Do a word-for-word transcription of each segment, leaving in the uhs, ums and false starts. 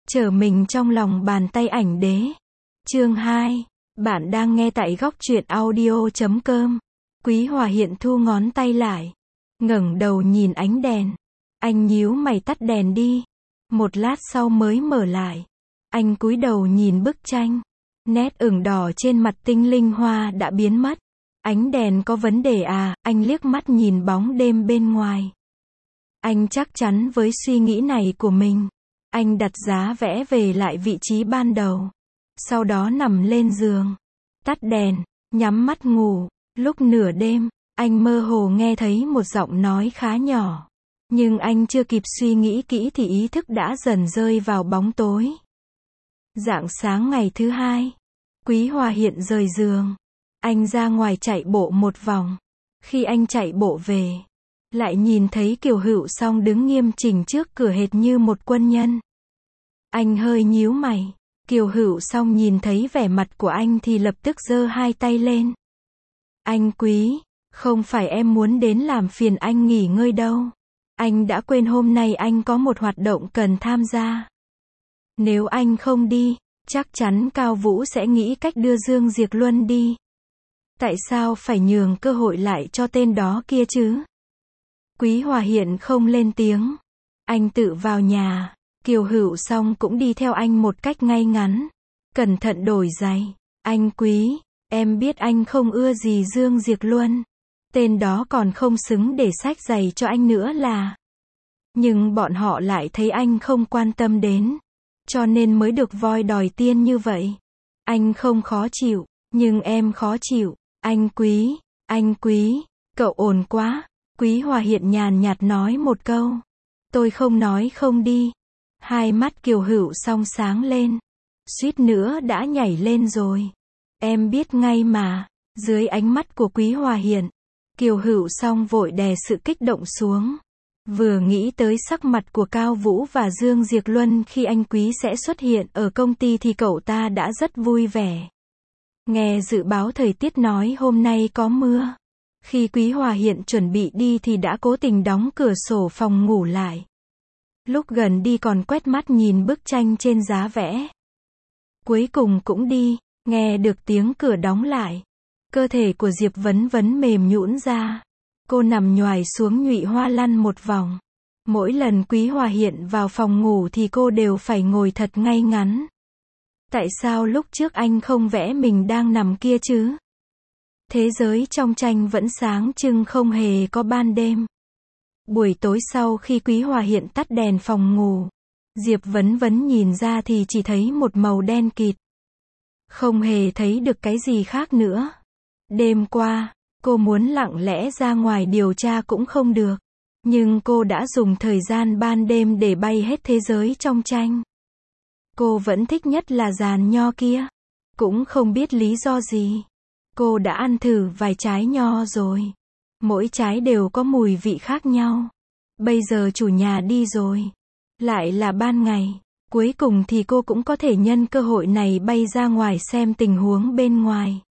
Trở mình trong lòng bàn tay ảnh đế. Chương hai. Bạn đang nghe tại góc truyện audio chấm com. Quý Hòa Hiện thu ngón tay lại, ngẩng đầu nhìn ánh đèn. Anh nhíu mày tắt đèn đi. Một lát sau mới mở lại. Anh cúi đầu nhìn bức tranh. Nét ửng đỏ trên mặt Tinh Linh Hoa đã biến mất. Ánh đèn có vấn đề à? Anh liếc mắt nhìn bóng đêm bên ngoài. Anh chắc chắn với suy nghĩ này của mình. Anh đặt giá vẽ về lại vị trí ban đầu. Sau đó nằm lên giường, tắt đèn, nhắm mắt ngủ. Lúc nửa đêm, anh mơ hồ nghe thấy một giọng nói khá nhỏ. Nhưng anh chưa kịp suy nghĩ kỹ thì ý thức đã dần rơi vào bóng tối. Rạng sáng ngày thứ hai, Quý Hòa Hiện rời giường. Anh ra ngoài chạy bộ một vòng. Khi anh chạy bộ về, lại nhìn thấy Kiều Hữu Song đứng nghiêm chỉnh trước cửa hệt như một quân nhân. Anh hơi nhíu mày. Kiều Hữu Song nhìn thấy vẻ mặt của anh thì lập tức giơ hai tay lên. Anh Quý, không phải em muốn đến làm phiền anh nghỉ ngơi đâu. Anh đã quên hôm nay anh có một hoạt động cần tham gia. Nếu anh không đi, chắc chắn Cao Vũ sẽ nghĩ cách đưa Dương Diệc Luân đi. Tại sao phải nhường cơ hội lại cho tên đó kia chứ? Quý Hòa Hiện không lên tiếng. Anh tự vào nhà. Kiều Hữu Song cũng đi theo anh một cách ngay ngắn. Cẩn thận đổi giày. Anh Quý, em biết anh không ưa gì Dương Diệc Luân. Tên đó còn không xứng để xách giày cho anh nữa là. Nhưng bọn họ lại thấy anh không quan tâm đến. Cho nên mới được voi đòi tiên như vậy. Anh không khó chịu, nhưng em khó chịu. Anh Quý, anh Quý, cậu ồn quá. Quý Hòa Hiện nhàn nhạt nói một câu. Tôi không nói không đi. Hai mắt Kiều Hữu Song sáng lên. Suýt nữa đã nhảy lên rồi. Em biết ngay mà. Dưới ánh mắt của Quý Hòa Hiện, Kiều Hữu Song vội đè sự kích động xuống. Vừa nghĩ tới sắc mặt của Cao Vũ và Dương Diệc Luân khi anh Quý sẽ xuất hiện ở công ty thì cậu ta đã rất vui vẻ. Nghe dự báo thời tiết nói hôm nay có mưa. Khi Quý Hòa Hiện chuẩn bị đi thì đã cố tình đóng cửa sổ phòng ngủ lại. Lúc gần đi còn quét mắt nhìn bức tranh trên giá vẽ. Cuối cùng cũng đi, nghe được tiếng cửa đóng lại. Cơ thể của Diệp Vấn Vấn mềm nhũn ra. Cô nằm nhoài xuống nhụy hoa lăn một vòng. Mỗi lần Quý Hòa Hiện vào phòng ngủ thì cô đều phải ngồi thật ngay ngắn. Tại sao lúc trước anh không vẽ mình đang nằm kia chứ? Thế giới trong tranh vẫn sáng trưng không hề có ban đêm. Buổi tối sau khi Quý Hòa Hiện tắt đèn phòng ngủ, Diệp Vấn Vấn nhìn ra thì chỉ thấy một màu đen kịt. Không hề thấy được cái gì khác nữa. Đêm qua, cô muốn lặng lẽ ra ngoài điều tra cũng không được. Nhưng cô đã dùng thời gian ban đêm để bay hết thế giới trong tranh. Cô vẫn thích nhất là giàn nho kia. Cũng không biết lý do gì. Cô đã ăn thử vài trái nho rồi. Mỗi trái đều có mùi vị khác nhau. Bây giờ chủ nhà đi rồi. Lại là ban ngày. Cuối cùng thì cô cũng có thể nhân cơ hội này bay ra ngoài xem tình huống bên ngoài.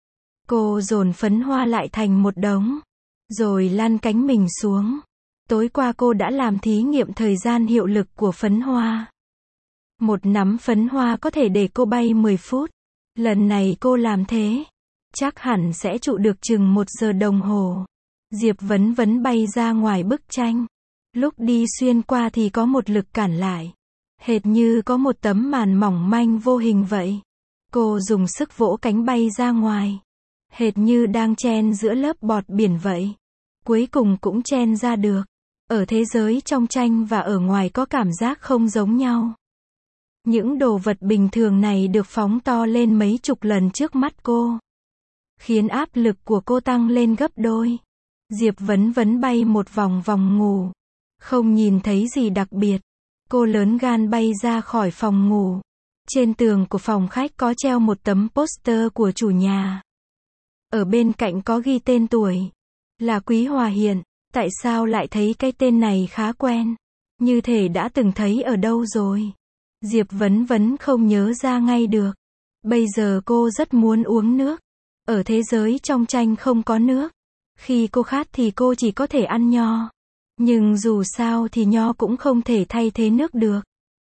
Cô dồn phấn hoa lại thành một đống. Rồi lăn cánh mình xuống. Tối qua cô đã làm thí nghiệm thời gian hiệu lực của phấn hoa. Một nắm phấn hoa có thể để cô bay mười phút. Lần này cô làm thế. Chắc hẳn sẽ trụ được chừng một giờ đồng hồ. Diệp Vấn Vấn bay ra ngoài bức tranh. Lúc đi xuyên qua thì có một lực cản lại. Hệt như có một tấm màn mỏng manh vô hình vậy. Cô dùng sức vỗ cánh bay ra ngoài. Hệt như đang chen giữa lớp bọt biển vậy. Cuối cùng cũng chen ra được. Ở thế giới trong tranh và ở ngoài có cảm giác không giống nhau. Những đồ vật bình thường này được phóng to lên mấy chục lần trước mắt cô. Khiến áp lực của cô tăng lên gấp đôi. Diệp Vấn Vấn bay một vòng vòng ngủ. Không nhìn thấy gì đặc biệt. Cô lớn gan bay ra khỏi phòng ngủ. Trên tường của phòng khách có treo một tấm poster của chủ nhà. Ở bên cạnh có ghi tên tuổi. Là Quý Hòa Hiện. Tại sao lại thấy cái tên này khá quen? Như thể đã từng thấy ở đâu rồi. Diệp Vấn Vấn không nhớ ra ngay được. Bây giờ cô rất muốn uống nước. Ở thế giới trong tranh không có nước. Khi cô khát thì cô chỉ có thể ăn nho. Nhưng dù sao thì nho cũng không thể thay thế nước được.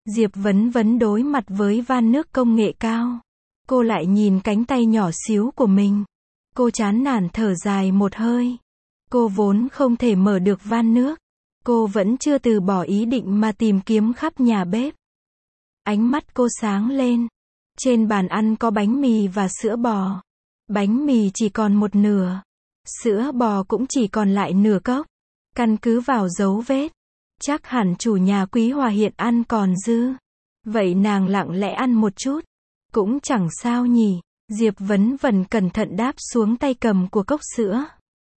Diệp Vấn Vấn đối mặt với van nước công nghệ cao. Cô lại nhìn cánh tay nhỏ xíu của mình. Cô chán nản thở dài một hơi. Cô vốn không thể mở được van nước. Cô vẫn chưa từ bỏ ý định mà tìm kiếm khắp nhà bếp. Ánh mắt cô sáng lên. Trên bàn ăn có bánh mì và sữa bò. Bánh mì chỉ còn một nửa. Sữa bò cũng chỉ còn lại nửa cốc. Căn cứ vào dấu vết, chắc hẳn chủ nhà Quý Hòa hiện ăn còn dư. Vậy nàng lặng lẽ ăn một chút. Cũng chẳng sao nhỉ. Diệp Vấn Vẩn cẩn thận đáp xuống tay cầm của cốc sữa.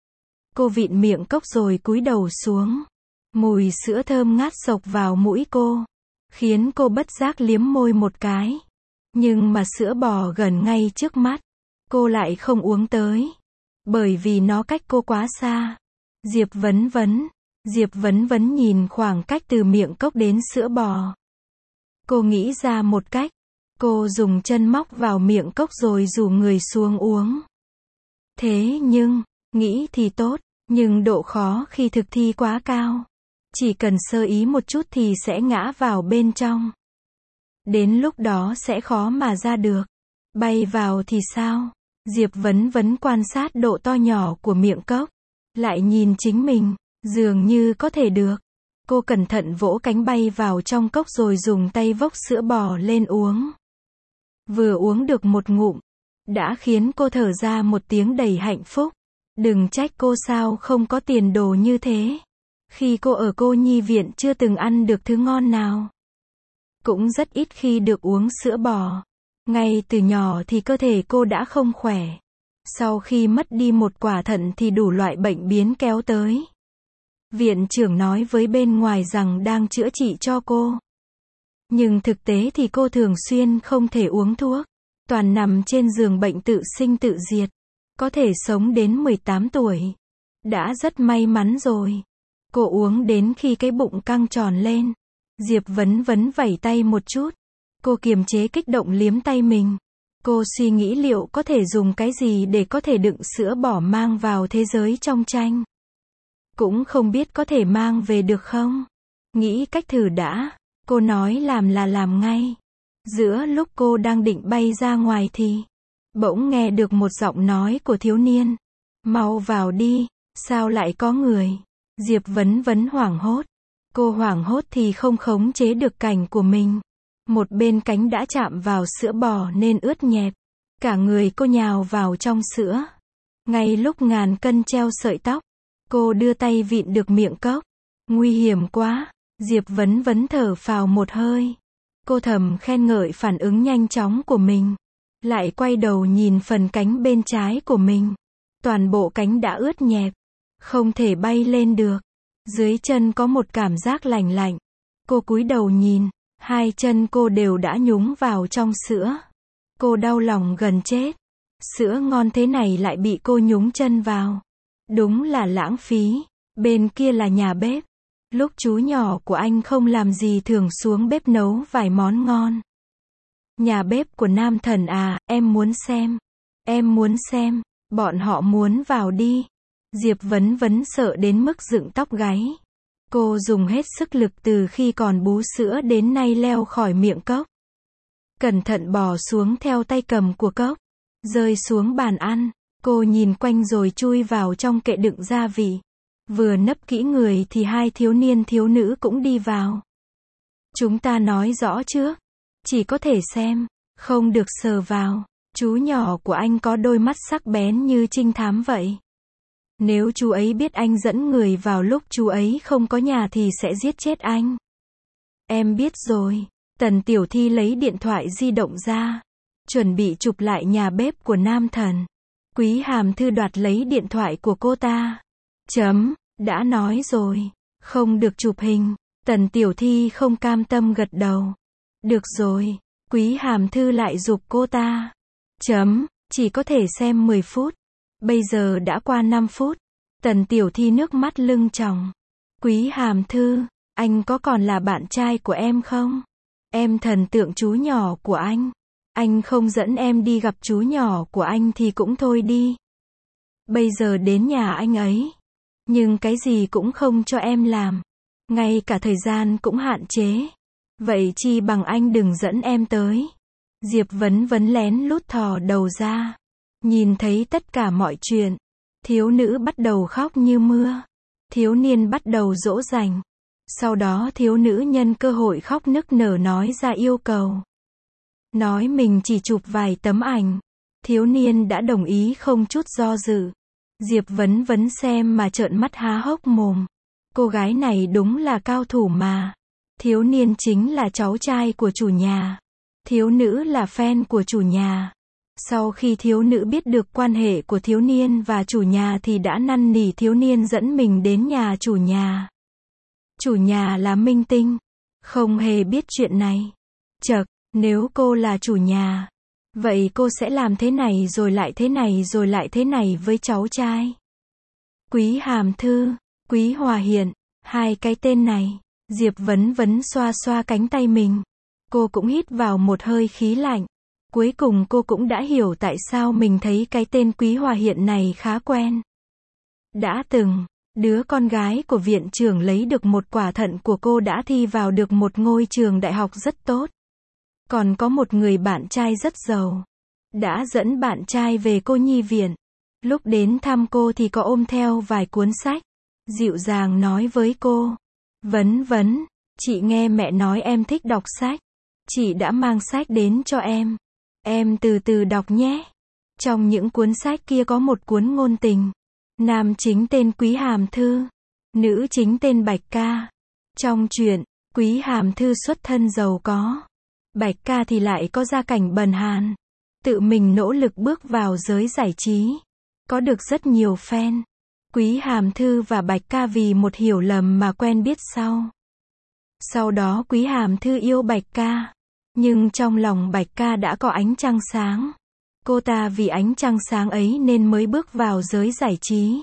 Cô vịn miệng cốc rồi cúi đầu xuống. Mùi sữa thơm ngát xộc vào mũi cô, khiến cô bất giác liếm môi một cái. Nhưng mà sữa bò gần ngay trước mắt, cô lại không uống tới. Bởi vì nó cách cô quá xa. Diệp Vấn Vấn. Diệp Vấn Vấn nhìn khoảng cách từ miệng cốc đến sữa bò. Cô nghĩ ra một cách. Cô dùng chân móc vào miệng cốc rồi rủ người xuống uống. Thế nhưng, nghĩ thì tốt, nhưng độ khó khi thực thi quá cao. Chỉ cần sơ ý một chút thì sẽ ngã vào bên trong. Đến lúc đó sẽ khó mà ra được. Bay vào thì sao? Diệp Vấn Vấn quan sát độ to nhỏ của miệng cốc. Lại nhìn chính mình, dường như có thể được. Cô cẩn thận vỗ cánh bay vào trong cốc rồi dùng tay vốc sữa bò lên uống. Vừa uống được một ngụm, đã khiến cô thở ra một tiếng đầy hạnh phúc. Đừng trách cô sao không có tiền đồ như thế. Khi cô ở cô nhi viện chưa từng ăn được thứ ngon nào. Cũng rất ít khi được uống sữa bò. Ngay từ nhỏ thì cơ thể cô đã không khỏe. Sau khi mất đi một quả thận thì đủ loại bệnh biến kéo tới. Viện trưởng nói với bên ngoài rằng đang chữa trị cho cô. Nhưng thực tế thì cô thường xuyên không thể uống thuốc. Toàn nằm trên giường bệnh tự sinh tự diệt. Có thể sống đến mười tám tuổi. Đã rất may mắn rồi. Cô uống đến khi cái bụng căng tròn lên. Diệp Vấn Vấn vẩy tay một chút. Cô kiềm chế kích động liếm tay mình. Cô suy nghĩ liệu có thể dùng cái gì để có thể đựng sữa bò mang vào thế giới trong tranh. Cũng không biết có thể mang về được không. Nghĩ cách thử đã. Cô nói làm là làm ngay. Giữa lúc cô đang định bay ra ngoài thì bỗng nghe được một giọng nói của thiếu niên. Mau vào đi, sao lại có người? Diệp Vấn Vấn hoảng hốt. Cô hoảng hốt thì không khống chế được cảnh của mình. Một bên cánh đã chạm vào sữa bò nên ướt nhẹp. Cả người cô nhào vào trong sữa. Ngay lúc ngàn cân treo sợi tóc, cô đưa tay vịn được miệng cốc. Nguy hiểm quá. Diệp Vấn Vấn thở phào một hơi. Cô thầm khen ngợi phản ứng nhanh chóng của mình. Lại quay đầu nhìn phần cánh bên trái của mình. Toàn bộ cánh đã ướt nhẹp. Không thể bay lên được. Dưới chân có một cảm giác lành lạnh. Cô cúi đầu nhìn. Hai chân cô đều đã nhúng vào trong sữa. Cô đau lòng gần chết. Sữa ngon thế này lại bị cô nhúng chân vào. Đúng là lãng phí. Bên kia là nhà bếp. Lúc chú nhỏ của anh không làm gì thường xuống bếp nấu vài món ngon. Nhà bếp của Nam Thần à, em muốn xem. Em muốn xem. Bọn họ muốn vào đi. Diệp Vấn Vấn sợ đến mức dựng tóc gáy. Cô dùng hết sức lực từ khi còn bú sữa đến nay leo khỏi miệng cốc. Cẩn thận bò xuống theo tay cầm của cốc. Rơi xuống bàn ăn. Cô nhìn quanh rồi chui vào trong kệ đựng gia vị. Vừa nấp kỹ người thì hai thiếu niên thiếu nữ cũng đi vào. Chúng ta nói rõ trước. Chỉ có thể xem, không được sờ vào. Chú nhỏ của anh có đôi mắt sắc bén như trinh thám vậy. Nếu chú ấy biết anh dẫn người vào lúc chú ấy không có nhà thì sẽ giết chết anh. Em biết rồi. Tần Tiểu Thi lấy điện thoại di động ra. Chuẩn bị chụp lại nhà bếp của Nam Thần. Quý Hàm Thư đoạt lấy điện thoại của cô ta. Chấm, đã nói rồi. Không được chụp hình. Tần Tiểu Thi không cam tâm gật đầu. Được rồi. Quý Hàm Thư lại giục cô ta. Chấm, chỉ có thể xem mười phút. Bây giờ đã qua năm phút. Tần Tiểu Thi nước mắt lưng tròng. Quý Hàm Thư, anh có còn là bạn trai của em không? Em thần tượng chú nhỏ của anh. Anh không dẫn em đi gặp chú nhỏ của anh thì cũng thôi đi. Bây giờ đến nhà anh ấy. Nhưng cái gì cũng không cho em làm. Ngay cả thời gian cũng hạn chế. Vậy chi bằng anh đừng dẫn em tới. Diệp Vấn Vấn lén lút thò đầu ra. Nhìn thấy tất cả mọi chuyện. Thiếu nữ bắt đầu khóc như mưa. Thiếu niên bắt đầu dỗ dành. Sau đó thiếu nữ nhân cơ hội khóc nức nở nói ra yêu cầu. Nói mình chỉ chụp vài tấm ảnh. Thiếu niên đã đồng ý không chút do dự. Diệp Vấn Vấn xem mà trợn mắt há hốc mồm. Cô gái này đúng là cao thủ mà. Thiếu niên chính là cháu trai của chủ nhà. Thiếu nữ là fan của chủ nhà. Sau khi thiếu nữ biết được quan hệ của thiếu niên và chủ nhà thì đã năn nỉ thiếu niên dẫn mình đến nhà chủ nhà. Chủ nhà là minh tinh. Không hề biết chuyện này. Chậc, nếu cô là chủ nhà. Vậy cô sẽ làm thế này rồi lại thế này rồi lại thế này với cháu trai. Quý Hàm Thư, Quý Hòa Hiện, hai cái tên này. Diệp Vấn Vấn xoa xoa cánh tay mình. Cô cũng hít vào một hơi khí lạnh. Cuối cùng cô cũng đã hiểu tại sao mình thấy cái tên Quý Hòa Hiện này khá quen. Đã từng, đứa con gái của viện trưởng lấy được một quả thận của cô đã thi vào được một ngôi trường đại học rất tốt. Còn có một người bạn trai rất giàu. Đã dẫn bạn trai về cô nhi viện. Lúc đến thăm cô thì có ôm theo vài cuốn sách. Dịu dàng nói với cô. Vấn Vấn, chị nghe mẹ nói em thích đọc sách. Chị đã mang sách đến cho em. Em từ từ đọc nhé. Trong những cuốn sách kia có một cuốn ngôn tình. Nam chính tên Quý Hàm Thư. Nữ chính tên Bạch Ca. Trong truyện, Quý Hàm Thư xuất thân giàu có. Bạch Ca thì lại có gia cảnh bần hàn. Tự mình nỗ lực bước vào giới giải trí. Có được rất nhiều fan. Quý Hàm Thư và Bạch Ca vì một hiểu lầm mà quen biết sau. Sau đó Quý Hàm Thư yêu Bạch Ca. Nhưng trong lòng Bạch Ca đã có ánh trăng sáng. Cô ta vì ánh trăng sáng ấy nên mới bước vào giới giải trí.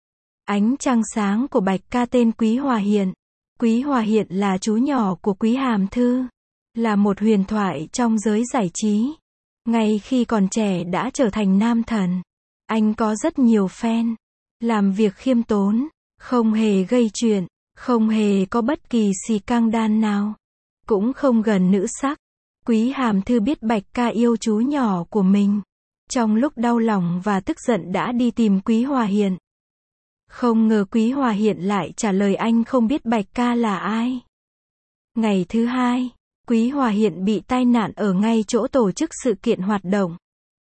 Ánh trăng sáng của Bạch Ca tên Quý Hòa Hiện. Quý Hòa Hiện là chú nhỏ của Quý Hàm Thư. Là một huyền thoại trong giới giải trí. Ngay khi còn trẻ đã trở thành nam thần. Anh có rất nhiều fan. Làm việc khiêm tốn. Không hề gây chuyện. Không hề có bất kỳ xì căng đan nào. Cũng không gần nữ sắc. Quý Hàm Thư biết Bạch Ca yêu chú nhỏ của mình. Trong lúc đau lòng và tức giận đã đi tìm Quý Hòa Hiện. Không ngờ Quý Hòa Hiện lại trả lời anh không biết Bạch Ca là ai. Ngày thứ hai, Quý Hòa Hiện bị tai nạn ở ngay chỗ tổ chức sự kiện hoạt động.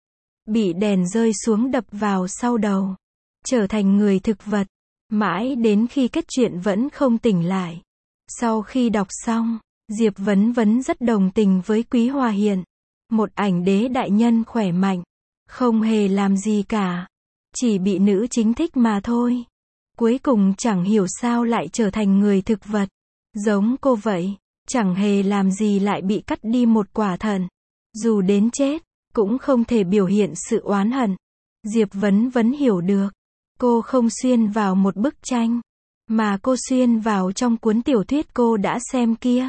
Bị đèn rơi xuống đập vào sau đầu. Trở thành người thực vật. Mãi đến khi kết chuyện vẫn không tỉnh lại. Sau khi đọc xong, Diệp Vấn Vấn rất đồng tình với Quý Hòa Hiện. Một ảnh đế đại nhân khỏe mạnh. Không hề làm gì cả. Chỉ bị nữ chính thích mà thôi. Cuối cùng chẳng hiểu sao lại trở thành người thực vật. Giống cô vậy. Chẳng hề làm gì lại bị cắt đi một quả thận. Dù đến chết, cũng không thể biểu hiện sự oán hận. Diệp Vấn Vấn hiểu được. Cô không xuyên vào một bức tranh. Mà cô xuyên vào trong cuốn tiểu thuyết cô đã xem kia.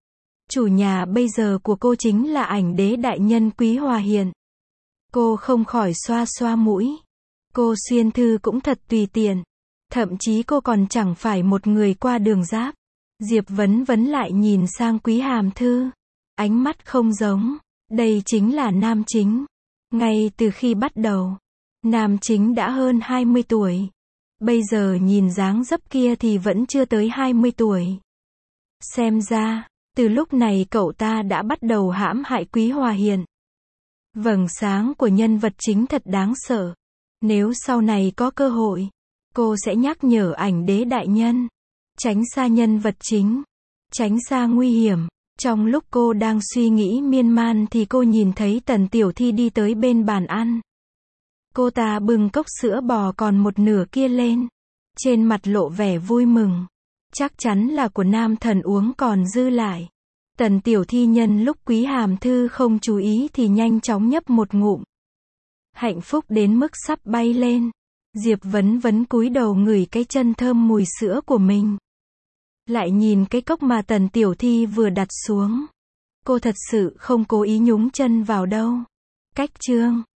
Chủ nhà bây giờ của cô chính là ảnh đế đại nhân Quý Hòa Hiện. Cô không khỏi xoa xoa mũi. Cô xuyên thư cũng thật tùy tiện. Thậm chí cô còn chẳng phải một người qua đường giáp. Diệp Vấn Vấn lại nhìn sang Quý Hàm Thư. Ánh mắt không giống. Đây chính là nam chính. Ngay từ khi bắt đầu, nam chính đã hơn hai mươi tuổi. Bây giờ nhìn dáng dấp kia thì vẫn chưa tới hai mươi tuổi. Xem ra, từ lúc này cậu ta đã bắt đầu hãm hại Quý Hòa Hiện. Vầng sáng của nhân vật chính thật đáng sợ. Nếu sau này có cơ hội, cô sẽ nhắc nhở ảnh đế đại nhân. Tránh xa nhân vật chính. Tránh xa nguy hiểm. Trong lúc cô đang suy nghĩ miên man thì cô nhìn thấy Tần Tiểu Thi đi tới bên bàn ăn. Cô ta bưng cốc sữa bò còn một nửa kia lên. Trên mặt lộ vẻ vui mừng. Chắc chắn là của nam thần uống còn dư lại. Tần Tiểu Thi nhân lúc Quý Hàm Thư không chú ý thì nhanh chóng nhấp một ngụm. Hạnh phúc đến mức sắp bay lên. Diệp Vấn Vấn cúi đầu ngửi cái chân thơm mùi sữa của mình. Lại nhìn cái cốc mà Tần Tiểu Thi vừa đặt xuống. Cô thật sự không cố ý nhúng chân vào đâu. Cách chương